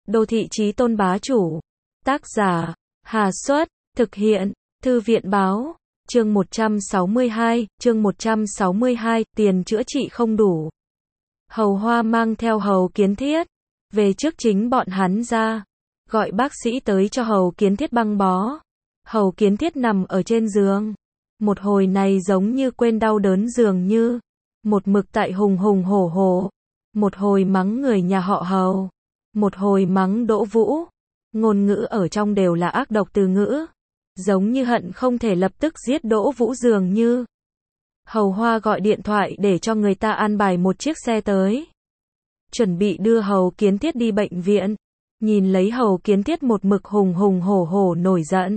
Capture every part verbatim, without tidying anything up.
Đô thị chí tôn bá chủ. Tác giả, Hà Xuất, thực hiện, Thư viện báo. Chương một trăm sáu mươi hai, chương một trăm sáu mươi hai, tiền chữa trị không đủ. Hầu Hoa mang theo Hầu Kiến Thiết, về trước chính bọn hắn ra, gọi bác sĩ tới cho Hầu Kiến Thiết băng bó. Hầu Kiến Thiết nằm ở trên giường, một hồi này giống như quên đau đớn dường như, một mực tại hùng hùng hổ hổ, một hồi mắng người nhà họ Hầu, một hồi mắng Đỗ Vũ, ngôn ngữ ở trong đều là ác độc từ ngữ, giống như hận không thể lập tức giết Đỗ Vũ dường như. Hầu Hoa gọi điện thoại để cho người ta an bài một chiếc xe tới, chuẩn bị đưa Hầu Kiến Thiết đi bệnh viện. Nhìn lấy Hầu Kiến Thiết một mực hùng hùng hổ hổ nổi giận,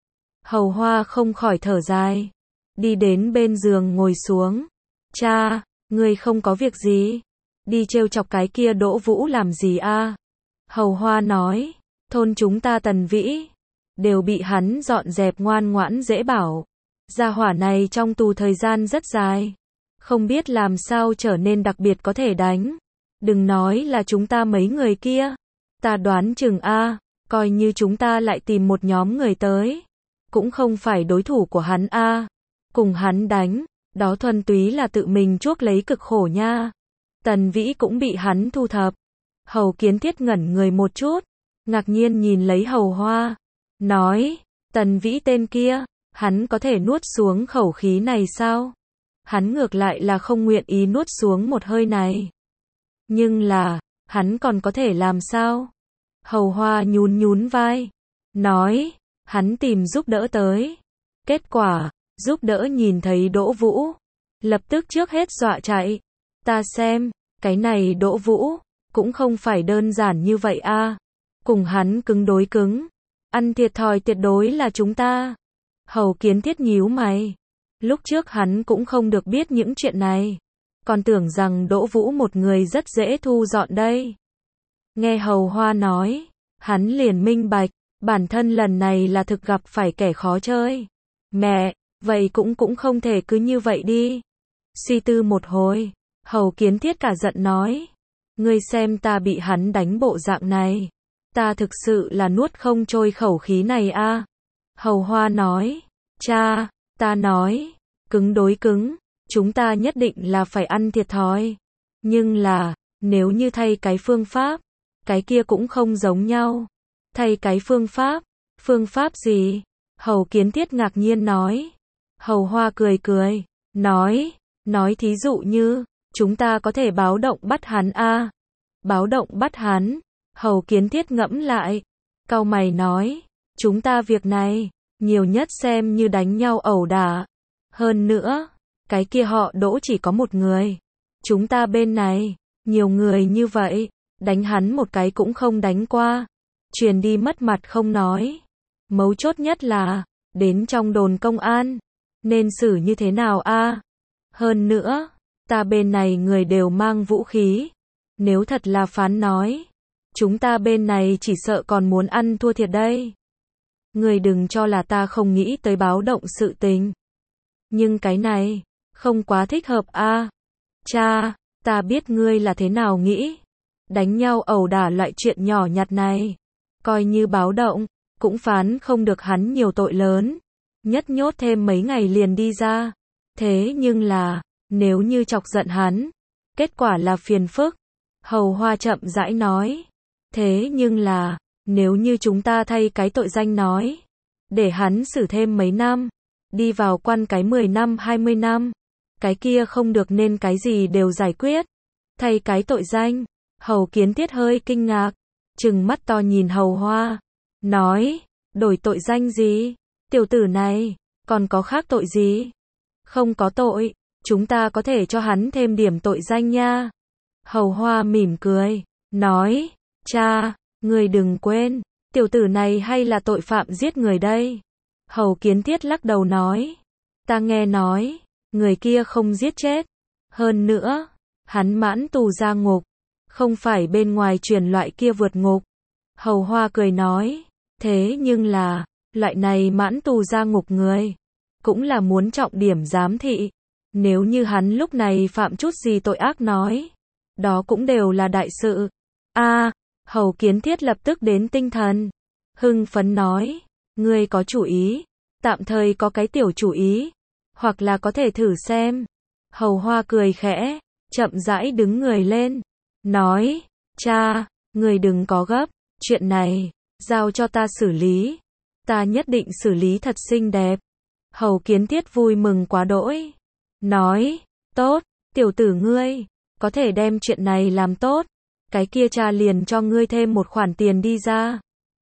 Hầu Hoa không khỏi thở dài, đi đến bên giường ngồi xuống. Cha, ngươi không có việc gì, đi trêu chọc cái kia Đỗ Vũ làm gì a? Hầu Hoa nói, thôn chúng ta Tần Vĩ đều bị hắn dọn dẹp ngoan ngoãn dễ bảo. Gia hỏa này trong tù thời gian rất dài, không biết làm sao trở nên đặc biệt có thể đánh. Đừng nói là chúng ta mấy người kia, ta đoán chừng a, coi như chúng ta lại tìm một nhóm người tới, cũng không phải đối thủ của hắn a. Cùng hắn đánh, đó thuần túy là tự mình chuốc lấy cực khổ nha. Tần Vĩ cũng bị hắn thu thập. Hầu Kiến Thiết ngẩn người một chút, ngạc nhiên nhìn lấy Hầu Hoa, nói, Tần Vĩ tên kia, hắn có thể nuốt xuống khẩu khí này sao? Hắn ngược lại là không nguyện ý nuốt xuống một hơi này. Nhưng là, hắn còn có thể làm sao? Hầu Hoa nhún nhún vai, nói, hắn tìm giúp đỡ tới. Kết quả, giúp đỡ nhìn thấy Đỗ Vũ, lập tức trước hết dọa chạy. Ta xem, cái này Đỗ Vũ, cũng không phải đơn giản như vậy a. Cùng hắn cứng đối cứng, ăn thiệt thòi tuyệt đối là chúng ta. Hầu Kiến Thiết nhíu mày, lúc trước hắn cũng không được biết những chuyện này, còn tưởng rằng Đỗ Vũ một người rất dễ thu dọn đây. Nghe Hầu Hoa nói, hắn liền minh bạch, bản thân lần này là thực gặp phải kẻ khó chơi. Mẹ, vậy cũng cũng không thể cứ như vậy đi. Suy tư một hồi, Hầu Kiến Thiết cả giận nói, ngươi xem ta bị hắn đánh bộ dạng này, ta thực sự là nuốt không trôi khẩu khí này a. Hầu Hoa nói, cha, ta nói, cứng đối cứng, chúng ta nhất định là phải ăn thiệt thòi. Nhưng là, nếu như thay cái phương pháp, cái kia cũng không giống nhau. Thay cái phương pháp, phương pháp gì? Hầu Kiến Thiết ngạc nhiên nói. Hầu Hoa cười cười, nói, nói thí dụ như, chúng ta có thể báo động bắt hắn a. Báo động bắt hắn? Hầu Kiến Thiết ngẫm lại, cau mày nói, chúng ta việc này, nhiều nhất xem như đánh nhau ẩu đả. Hơn nữa, cái kia họ Đỗ chỉ có một người. Chúng ta bên này, nhiều người như vậy, đánh hắn một cái cũng không đánh qua. Truyền đi mất mặt không nói. Mấu chốt nhất là, đến trong đồn công an, nên xử như thế nào a? Hơn nữa, ta bên này người đều mang vũ khí. Nếu thật là phán nói, chúng ta bên này chỉ sợ còn muốn ăn thua thiệt đây. Người đừng cho là ta không nghĩ tới báo động sự tình. Nhưng cái này, không quá thích hợp a. Cha, ta biết ngươi là thế nào nghĩ. Đánh nhau ẩu đả loại chuyện nhỏ nhặt này, coi như báo động, cũng phán không được hắn nhiều tội lớn. Nhất nhốt thêm mấy ngày liền đi ra. Thế nhưng là, nếu như chọc giận hắn, kết quả là phiền phức. Hầu Hoa chậm rãi nói. Thế nhưng là, nếu như chúng ta thay cái tội danh nói, để hắn xử thêm mấy năm, đi vào quan cái mười năm hai mươi năm, cái kia không được nên cái gì đều giải quyết. Thay cái tội danh, Hầu Kiến Thiết hơi kinh ngạc, trừng mắt to nhìn Hầu Hoa, nói, đổi tội danh gì? Tiểu tử này, còn có khác tội gì? Không có tội, chúng ta có thể cho hắn thêm điểm tội danh nha. Hầu Hoa mỉm cười, nói, cha, người đừng quên, tiểu tử này hay là tội phạm giết người đây. Hầu Kiến Thiết lắc đầu nói, ta nghe nói, người kia không giết chết. Hơn nữa, hắn mãn tù ra ngục, không phải bên ngoài truyền loại kia vượt ngục. Hầu Hoa cười nói, thế nhưng là, loại này mãn tù ra ngục người, cũng là muốn trọng điểm giám thị. Nếu như hắn lúc này phạm chút gì tội ác nói, đó cũng đều là đại sự. A, Hầu Kiến Thiết lập tức đến tinh thần. Hưng phấn nói, ngươi có chủ ý, tạm thời có cái tiểu chủ ý, hoặc là có thể thử xem. Hầu Hoa cười khẽ, chậm rãi đứng người lên, nói, cha, người đừng có gấp, chuyện này, giao cho ta xử lý, ta nhất định xử lý thật xinh đẹp. Hầu Kiến Thiết vui mừng quá đỗi, nói, tốt, tiểu tử ngươi, có thể đem chuyện này làm tốt, cái kia cha liền cho ngươi thêm một khoản tiền đi ra.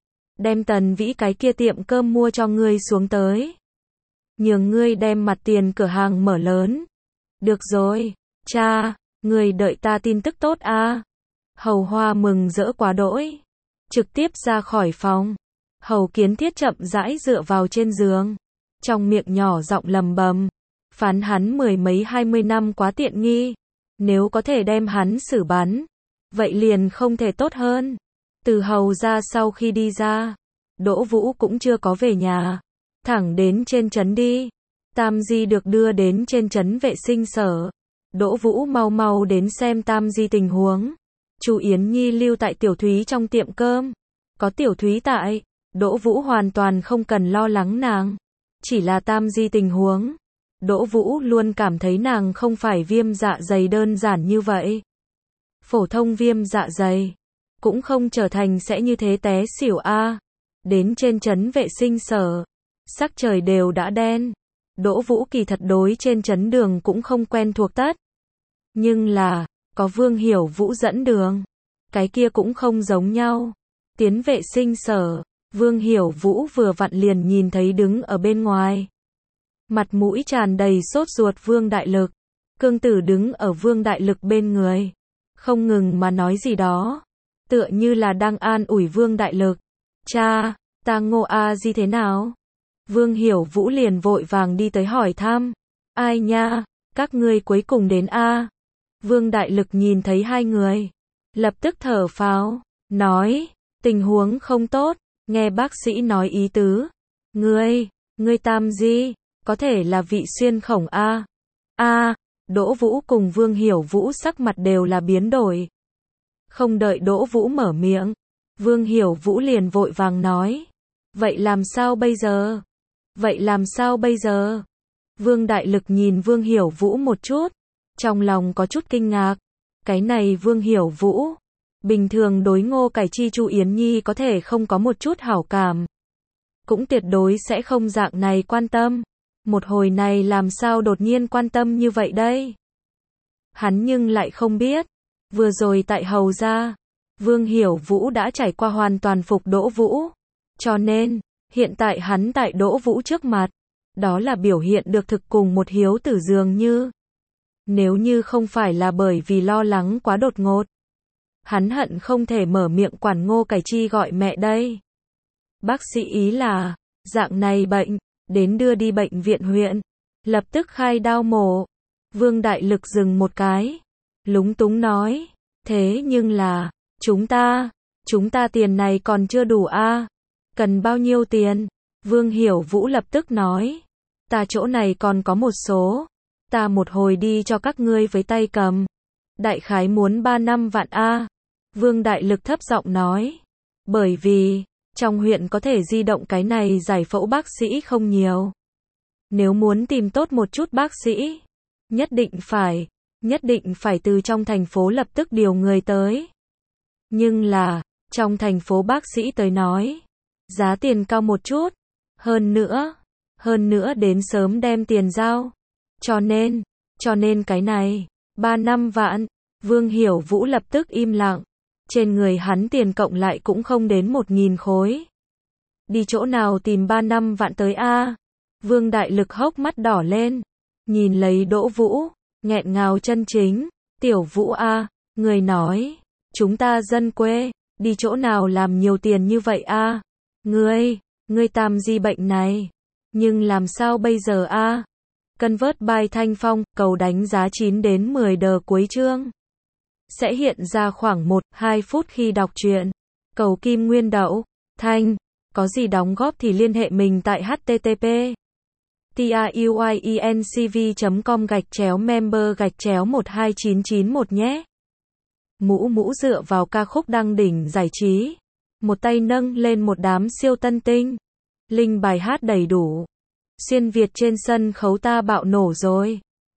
Đem Tần Vĩ cái kia tiệm cơm mua cho ngươi xuống tới. Nhường ngươi đem mặt tiền cửa hàng mở lớn. Được rồi, cha, ngươi đợi ta tin tức tốt a. Hầu Hoa mừng rỡ quá đỗi, trực tiếp ra khỏi phòng. Hầu Kiến Thiết chậm rãi dựa vào trên giường, trong miệng nhỏ giọng lầm bầm, phán hắn mười mấy hai mươi năm quá tiện nghi, nếu có thể đem hắn xử bắn, vậy liền không thể tốt hơn. Từ hầu ra sau khi đi ra, Đỗ Vũ cũng chưa có về nhà, thẳng đến trên trấn đi. Tam Di được đưa đến trên trấn vệ sinh sở. Đỗ Vũ mau mau đến xem Tam Di tình huống. Chu Yến Nhi lưu tại Tiểu Thúy trong tiệm cơm. Có Tiểu Thúy tại, Đỗ Vũ hoàn toàn không cần lo lắng nàng. Chỉ là Tam Di tình huống, Đỗ Vũ luôn cảm thấy nàng không phải viêm dạ dày đơn giản như vậy. Phổ thông viêm dạ dày cũng không trở thành sẽ như thế té xỉu a. Đến trên trấn vệ sinh sở, sắc trời đều đã đen. Đỗ Vũ kỳ thật đối trên trấn đường cũng không quen thuộc tất. Nhưng là, có Vương Hiểu Vũ dẫn đường, cái kia cũng không giống nhau. Tiến vệ sinh sở, Vương Hiểu Vũ vừa vặn liền nhìn thấy đứng ở bên ngoài. Mặt mũi tràn đầy sốt ruột Vương Đại Lực. Cương Tử đứng ở Vương Đại Lực bên người, không ngừng mà nói gì đó, tựa như là đang an ủi Vương Đại Lực. Cha, ta Ngô A Di thế nào? Vương Hiểu Vũ liền vội vàng đi tới hỏi thăm. Ai nha, các ngươi cuối cùng đến a. Vương Đại Lực nhìn thấy hai người, lập tức thở phào, nói, tình huống không tốt, nghe bác sĩ nói ý tứ. Ngươi, ngươi Tam Di, có thể là vị xuyên khổng a. A, Đỗ Vũ cùng Vương Hiểu Vũ sắc mặt đều là biến đổi. Không đợi Đỗ Vũ mở miệng, Vương Hiểu Vũ liền vội vàng nói, vậy làm sao bây giờ? Vậy làm sao bây giờ? Vương Đại Lực nhìn Vương Hiểu Vũ một chút, trong lòng có chút kinh ngạc. Cái này Vương Hiểu Vũ, bình thường đối Ngô Cải Chi Chu Yến Nhi có thể không có một chút hảo cảm, cũng tuyệt đối sẽ không dạng này quan tâm. Một hồi này làm sao đột nhiên quan tâm như vậy đây? Hắn nhưng lại không biết, vừa rồi tại hầu gia, Vương Hiểu Vũ đã trải qua hoàn toàn phục Đỗ Vũ, cho nên hiện tại hắn tại Đỗ Vũ trước mặt, đó là biểu hiện được thực cùng một hiếu tử dường như. Nếu như không phải là bởi vì lo lắng quá đột ngột, hắn hận không thể mở miệng quản Ngô Cải Chi gọi mẹ đây. Bác sĩ ý là, dạng này bệnh, đến đưa đi bệnh viện huyện, lập tức khai đao mổ. Vương Đại Lực dừng một cái, lúng túng nói, thế nhưng là, chúng ta, chúng ta tiền này còn chưa đủ a. Cần bao nhiêu tiền? Vương Hiểu Vũ lập tức nói, ta chỗ này còn có một số, ta một hồi đi cho các ngươi với tay cầm. Đại khái muốn ba năm vạn a. Vương Đại Lực thấp giọng nói, bởi vì, trong huyện có thể di động cái này giải phẫu bác sĩ không nhiều. Nếu muốn tìm tốt một chút bác sĩ, nhất định phải, nhất định phải từ trong thành phố lập tức điều người tới. Nhưng là, trong thành phố bác sĩ tới nói, giá tiền cao một chút, hơn nữa, hơn nữa đến sớm đem tiền giao. Cho nên, cho nên cái này, ba năm vạn, Vương Hiểu Vũ lập tức im lặng. Trên người hắn tiền cộng lại cũng không đến một nghìn khối. Đi chỗ nào tìm ba năm vạn tới a? Vương Đại Lực hốc mắt đỏ lên, nhìn lấy Đỗ Vũ, nghẹn ngào chân chính, tiểu Vũ a, người nói, chúng ta dân quê, đi chỗ nào làm nhiều tiền như vậy a? Ngươi, ngươi Tam Di bệnh này, nhưng làm sao bây giờ a? Convert by Thanh Phong, cầu đánh giá chín đến mười đờ cuối chương. Sẽ hiện ra khoảng một đến hai phút khi đọc truyện. Cầu Kim Nguyên Đậu, Thanh, có gì đóng góp thì liên hệ mình tại http truyencv chấm com gạch chéo member gạch chéo một hai chín chín một nhé. Mũ mũ dựa vào ca khúc đăng đỉnh giải trí. Một tay nâng lên một đám siêu tân tinh. Linh bài hát đầy đủ. Xuyên Việt trên sân khấu ta bạo nổ rồi.